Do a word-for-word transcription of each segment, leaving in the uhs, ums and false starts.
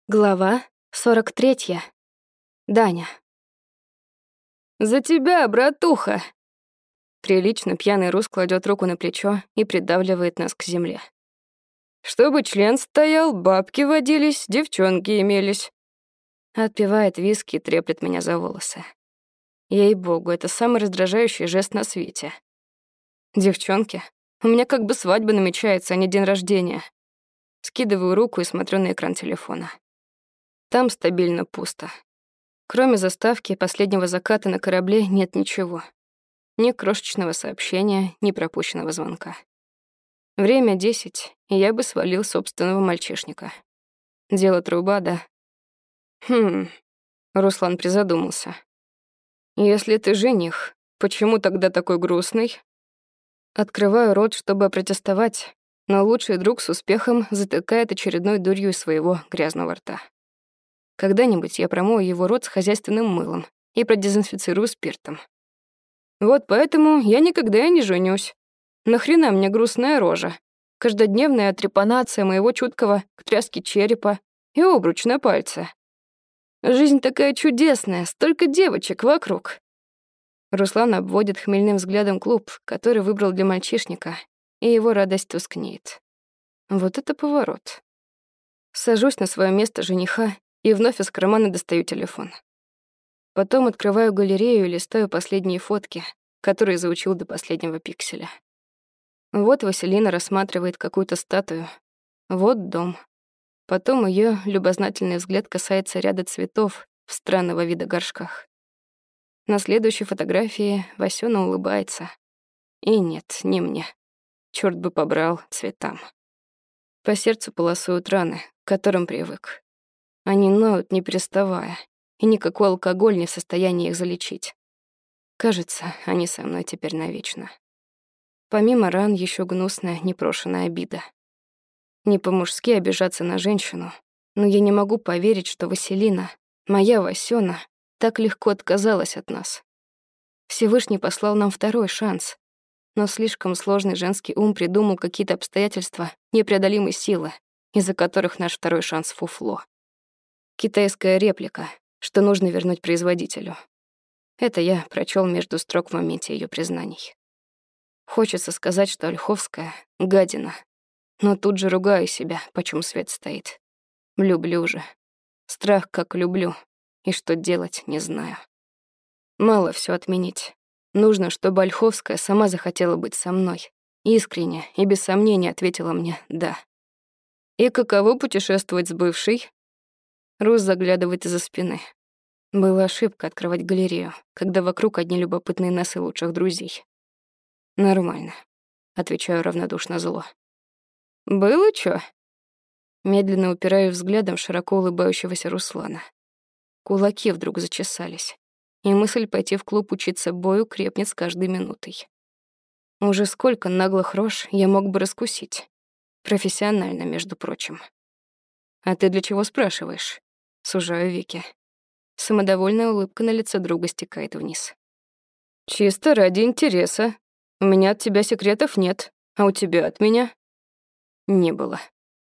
Глава сорок третья. Даня. «За тебя, братуха!» Прилично пьяный Рус кладет руку на плечо и придавливает нас к земле. «Чтобы член стоял, бабки водились, девчонки имелись». Отпивает виски и треплет меня за волосы. Ей-богу, это самый раздражающий жест на свете. Девчонки? У меня как бы свадьба намечается, а не день рождения. Скидываю руку и смотрю на экран телефона. Там стабильно пусто. Кроме заставки последнего заката на корабле нет ничего. Ни крошечного сообщения, ни пропущенного звонка. Время десять, и я бы свалил собственного мальчишника. Дело труба, да? Хм, Руслан призадумался. Если ты жених, почему тогда такой грустный? Открываю рот, чтобы протестовать, но лучший друг с успехом затыкает очередной дурью из своего грязного рта. Когда-нибудь я промою его рот с хозяйственным мылом и продезинфицирую спиртом. Вот поэтому я никогда и не женюсь. Нахрена мне грустная рожа? Каждодневная трепанация моего чуткого к тряске черепа и обруч на пальце. Жизнь такая чудесная, столько девочек вокруг. Руслан обводит хмельным взглядом клуб, который выбрал для мальчишника, и его радость тускнеет. Вот это поворот. Сажусь на свое место жениха и вновь из кармана достаю телефон. Потом открываю галерею и листаю последние фотки, которые заучил до последнего пикселя. Вот Василина рассматривает какую-то статую. Вот дом. Потом ее любознательный взгляд касается ряда цветов в странного вида горшках. На следующей фотографии Васёна улыбается. И нет, не мне. Чёрт бы побрал цветам. По сердцу полосуют раны, к которым привык. Они ноют, не переставая, и никакой алкоголь не в состоянии их залечить. Кажется, они со мной теперь навечно. Помимо ран еще гнусная, непрошенная обида. Не по-мужски обижаться на женщину, но я не могу поверить, что Василина, моя Васёна, так легко отказалась от нас. Всевышний послал нам второй шанс, но слишком сложный женский ум придумал какие-то обстоятельства непреодолимой силы, из-за которых наш второй шанс — фуфло. Китайская реплика, что нужно вернуть производителю. Это я прочёл между строк в моменте её признаний. Хочется сказать, что Ольховская — гадина, но тут же ругаю себя, почем свет стоит. Люблю же. Страх как люблю, и что делать не знаю. Мало всё отменить. Нужно, чтобы Ольховская сама захотела быть со мной. Искренне и без сомнения ответила мне «да». И каково путешествовать с бывшей? Рус заглядывает из-за спины. Была ошибка открывать галерею, когда вокруг одни любопытные носы лучших друзей. Нормально, отвечаю равнодушно зло. Было чё? Медленно упираю взглядом широко улыбающегося Руслана. Кулаки вдруг зачесались, и мысль пойти в клуб учиться бою крепнет с каждой минутой. Уже сколько наглых рож я мог бы раскусить. Профессионально, между прочим. А ты для чего спрашиваешь? Сужаю веки. Самодовольная улыбка на лице друга стекает вниз. Чисто ради интереса. У меня от тебя секретов нет, а у тебя от меня? Не было.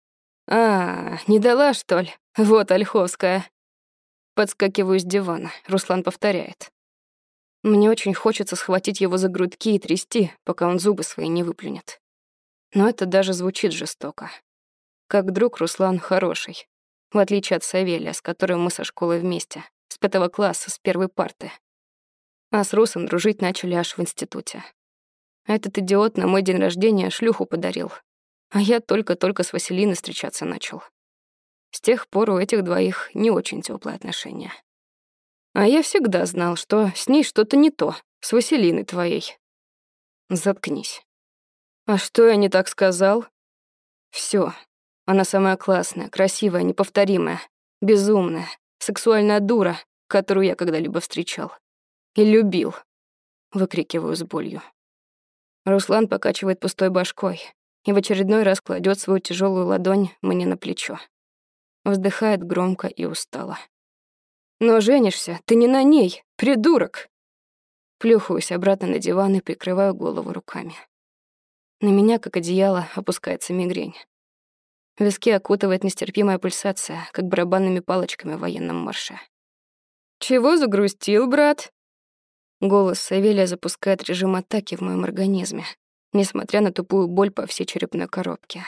А, не дала, что ли? Вот Ольховская. Подскакиваю с дивана, Руслан повторяет. Мне очень хочется схватить его за грудки и трясти, пока он зубы свои не выплюнет. Но это даже звучит жестоко. Как друг Руслан хороший, в отличие от Савелия, с которым мы со школы вместе, с пятого класса, с первой парты. А с Русом дружить начали аж в институте. Этот идиот на мой день рождения шлюху подарил, а я только-только с Василиной встречаться начал. С тех пор у этих двоих не очень тёплые отношения. А я всегда знал, что с ней что-то не то, с Василиной твоей. Заткнись. А что я не так сказал? Всё. Она самая классная, красивая, неповторимая, безумная, сексуальная дура, которую я когда-либо встречал. И любил. Выкрикиваю с болью. Руслан покачивает пустой башкой и в очередной раз кладет свою тяжелую ладонь мне на плечо. Вздыхает громко и устало. «Но женишься ты не на ней, придурок!» Плюхаюсь обратно на диван и прикрываю голову руками. На меня, как одеяло, опускается мигрень. Виски окутывает нестерпимая пульсация, как барабанными палочками в военном марше. «Чего загрустил, брат?» Голос Савелия запускает режим атаки в моем организме, несмотря на тупую боль по всей черепной коробке.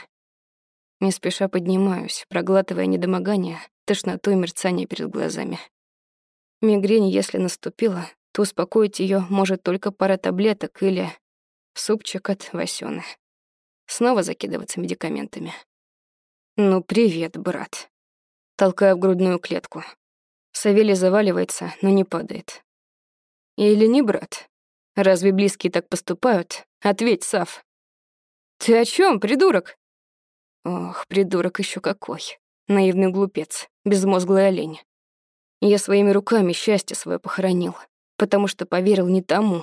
Не спеша поднимаюсь, проглатывая недомогание, тошноту и мерцание перед глазами. Мигрень, если наступила, то успокоить ее может только пара таблеток или супчик от Васёны. Снова закидываться медикаментами. «Ну, привет, брат». Толкаю в грудную клетку. Савелий заваливается, но не падает. Или не брат? Разве близкие так поступают? Ответь, Сав. Ты о чем, придурок? Ох, придурок еще какой. Наивный глупец, безмозглый олень. Я своими руками счастье свое похоронил, потому что поверил не тому.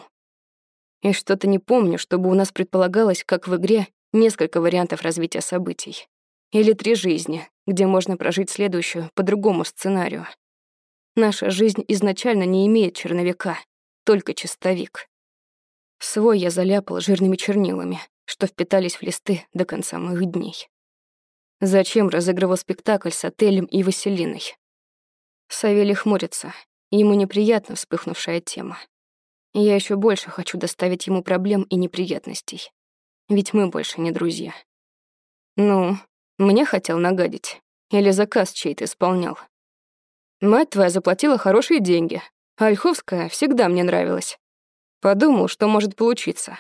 И что-то не помню, чтобы у нас предполагалось, как в игре, несколько вариантов развития событий. Или три жизни, где можно прожить следующую по другому сценарию. Наша жизнь изначально не имеет черновика, только чистовик. Свой я заляпал жирными чернилами, что впитались в листы до конца моих дней. Зачем разыгрывал спектакль с отелем и Василиной? Савелий хмурится, ему неприятна вспыхнувшая тема. И я еще больше хочу доставить ему проблем и неприятностей. Ведь мы больше не друзья. Ну, мне хотел нагадить. Или заказ чей-то исполнял. Мать твоя заплатила хорошие деньги. А Ольховская всегда мне нравилась. Подумал, что может получиться.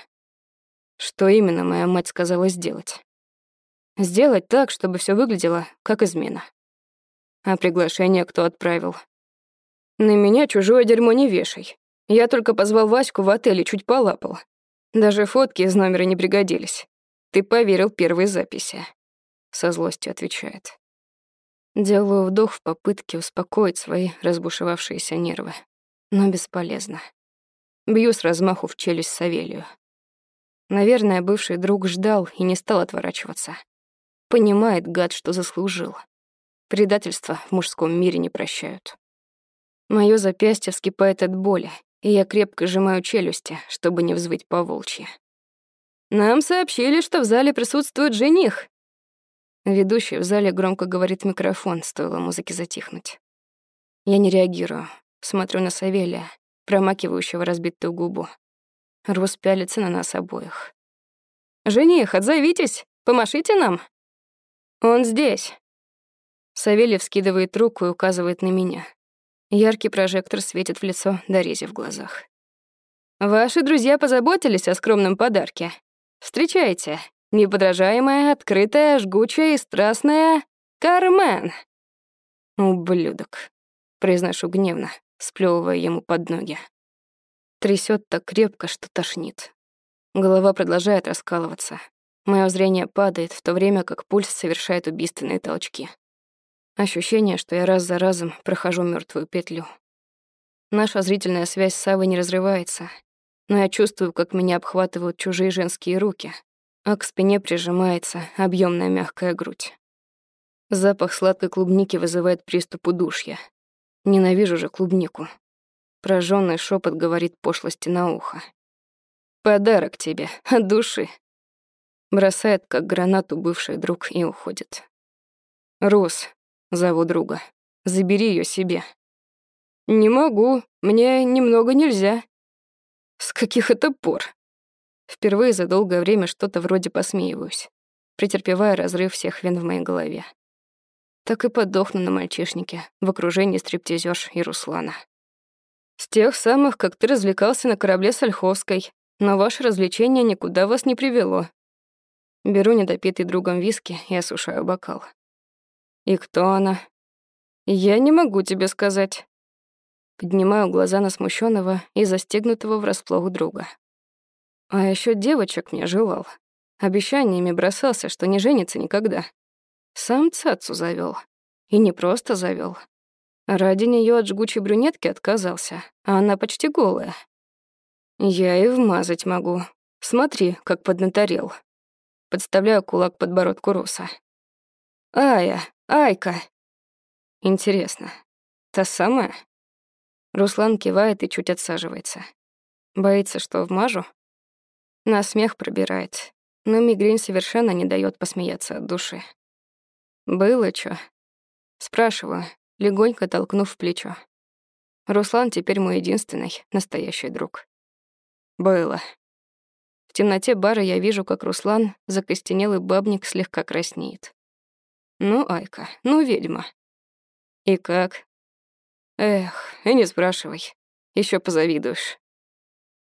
Что именно моя мать сказала сделать? Сделать так, чтобы все выглядело как измена. А приглашение кто отправил? На меня чужое дерьмо не вешай. Я только позвал Ваську в отель и чуть полапал. Даже фотки из номера не пригодились. Ты поверил первой записи. Со злостью отвечает. Делаю вдох в попытке успокоить свои разбушевавшиеся нервы. Но бесполезно. Бью с размаху в челюсть Савелию. Наверное, бывший друг ждал и не стал отворачиваться. Понимает, гад, что заслужил. Предательство в мужском мире не прощают. Моё запястье вскипает от боли, и я крепко сжимаю челюсти, чтобы не взвыть по-волчьи. «Нам сообщили, что в зале присутствует жених». Ведущий в зале громко говорит в микрофон, стоило музыке затихнуть. Я не реагирую, смотрю на Савелия, промакивающего разбитую губу. Рус пялится на нас обоих. «Жених, отзовитесь! Помашите нам!» «Он здесь!» Савелий вскидывает руку и указывает на меня. Яркий прожектор светит в лицо, дорезив в глазах. «Ваши друзья позаботились о скромном подарке. Встречайте, неподражаемая, открытая, жгучая и страстная Кармен!» «Ублюдок», — произношу гневно, сплёвывая ему под ноги. Трясёт так крепко, что тошнит. Голова продолжает раскалываться. Моё зрение падает, в то время как пульс совершает убийственные толчки. Ощущение, что я раз за разом прохожу мёртвую петлю. Наша зрительная связь с Савой не разрывается, но я чувствую, как меня обхватывают чужие женские руки, а к спине прижимается объёмная мягкая грудь. Запах сладкой клубники вызывает приступ удушья. Ненавижу же клубнику. Прожжённый шепот говорит пошлости на ухо. «Подарок тебе, от души». Бросает, как гранату, бывший друг и уходит. «Рус», — зову друга, — «забери её себе». «Не могу, мне немного нельзя». «С каких это пор?» Впервые за долгое время что-то вроде посмеиваюсь, претерпевая разрыв всех вен в моей голове. Так и подохну на мальчишнике в окружении стриптизерш и Руслана. «С тех самых, как ты развлекался на корабле с Ольховской, но ваше развлечение никуда вас не привело». Беру недопитый другом виски и осушаю бокал. «И кто она?» «Я не могу тебе сказать». Поднимаю глаза на смущенного и застегнутого врасплох друга. А еще девочек мне желал. Обещаниями бросался, что не женится никогда. Сам цацу завел. И не просто завел. Ради нее от жгучей брюнетки отказался, а она почти голая. Я и вмазать могу. Смотри, как поднаторел. Подставляю кулак к подбородку Руса. «Ая, Айка!» Интересно, та самая? Руслан кивает и чуть отсаживается. Боится, что вмажу? На смех пробирает, но мигрень совершенно не дает посмеяться от души. Было чё? Спрашиваю, легонько толкнув в плечо. Руслан теперь мой единственный настоящий друг. Было. В темноте бара я вижу, как Руслан, закостенелый бабник, слегка краснеет. Ну, Айка, ну, ведьма. И как? Эх, и не спрашивай. Ещё позавидуешь.